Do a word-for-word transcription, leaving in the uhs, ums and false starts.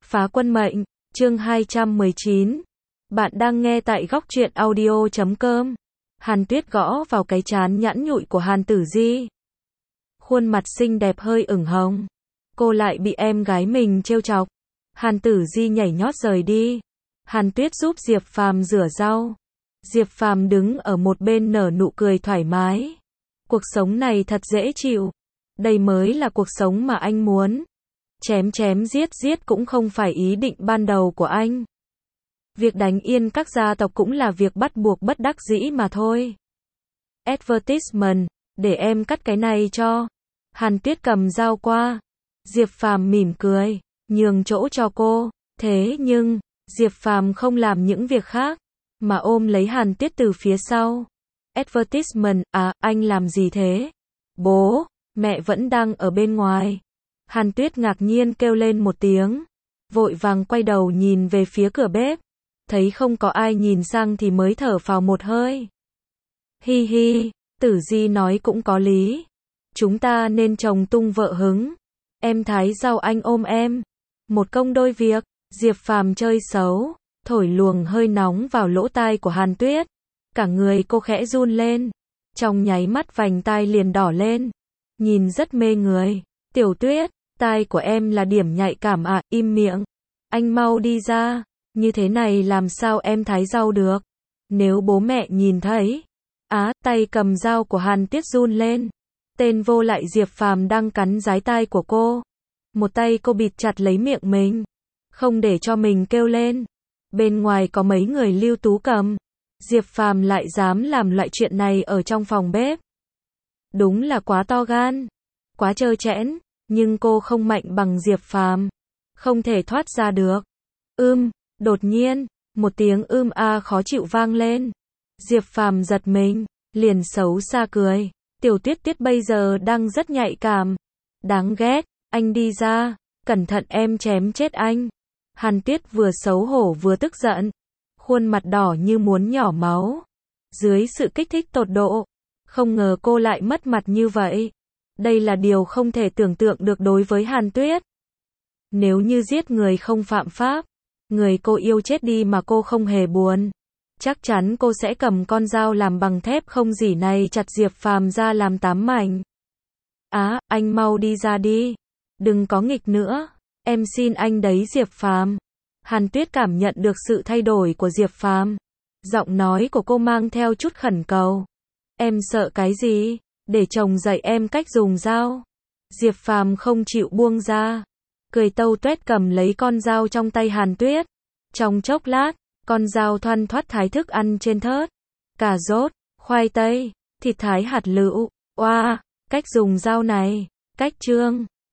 Phá quân mệnh, chương hai trăm mười chín. Bạn đang nghe tại góc truyện audio chấm com. Hàn Tuyết gõ vào cái trán nhẵn nhụi của Hàn Tử Di. Khuôn mặt xinh đẹp hơi ửng hồng. Cô lại bị em gái mình trêu chọc. Hàn Tử Di nhảy nhót rời đi. Hàn Tuyết giúp Diệp Phàm rửa rau. Diệp Phàm đứng ở một bên nở nụ cười thoải mái. Cuộc sống này thật dễ chịu. Đây mới là cuộc sống mà anh muốn. Chém chém giết giết cũng không phải ý định ban đầu của anh. Việc đánh yên các gia tộc cũng là việc bắt buộc bất đắc dĩ mà thôi. Advertisement, để em cắt cái này cho. Hàn Tuyết cầm dao qua. Diệp Phàm mỉm cười, nhường chỗ cho cô. Thế nhưng, Diệp Phàm không làm những việc khác, mà ôm lấy Hàn Tuyết từ phía sau. Advertisement, à, anh làm gì thế? Bố, mẹ vẫn đang ở bên ngoài. Hàn Tuyết ngạc nhiên kêu lên một tiếng, vội vàng quay đầu nhìn về phía cửa bếp, thấy không có ai nhìn sang thì mới thở phào một hơi. Hi hi, Tử Di nói cũng có lý, chúng ta nên chồng tung vợ hứng, em thái rau anh ôm em, một công đôi việc. Diệp Phàm chơi xấu, thổi luồng hơi nóng vào lỗ tai của Hàn Tuyết, cả người cô khẽ run lên, trong nháy mắt vành tai liền đỏ lên, nhìn rất mê người. Tiểu Tuyết, tai của em là điểm nhạy cảm à, im miệng. Anh mau đi ra, như thế này làm sao em thái rau được. Nếu bố mẹ nhìn thấy. Á, tay cầm dao của Hàn Tuyết run lên. Tên vô lại Diệp Phàm đang cắn dái tai của cô. Một tay cô bịt chặt lấy miệng mình, không để cho mình kêu lên. Bên ngoài có mấy người lưu tú cầm. Diệp Phàm lại dám làm loại chuyện này ở trong phòng bếp. Đúng là quá to gan, quá trơ trẽn. Nhưng cô không mạnh bằng Diệp Phàm, không thể thoát ra được. Ưm, đột nhiên, một tiếng ưm a khó chịu vang lên. Diệp Phàm giật mình, liền xấu xa cười. Tiểu Tuyết Tuyết bây giờ đang rất nhạy cảm. Đáng ghét, anh đi ra, cẩn thận em chém chết anh. Hàn Tuyết vừa xấu hổ vừa tức giận, khuôn mặt đỏ như muốn nhỏ máu. Dưới sự kích thích tột độ, không ngờ cô lại mất mặt như vậy. Đây là điều không thể tưởng tượng được đối với Hàn Tuyết. Nếu như giết người không phạm pháp, người cô yêu chết đi mà cô không hề buồn, chắc chắn cô sẽ cầm con dao làm bằng thép không rỉ này chặt Diệp Phàm ra làm tám mảnh. Á, anh mau đi ra đi, đừng có nghịch nữa, em xin anh đấy Diệp Phàm. Hàn Tuyết cảm nhận được sự thay đổi của Diệp Phàm, giọng nói của cô mang theo chút khẩn cầu. Em sợ cái gì? Để chồng dạy em cách dùng dao. Diệp Phàm không chịu buông ra, cười tâu tuét cầm lấy con dao trong tay Hàn Tuyết. Trong chốc lát, con dao thoăn thoắt thái thức ăn trên thớt. Cà rốt, khoai tây, thịt thái hạt lựu. Oa, cách dùng dao này, cách trương.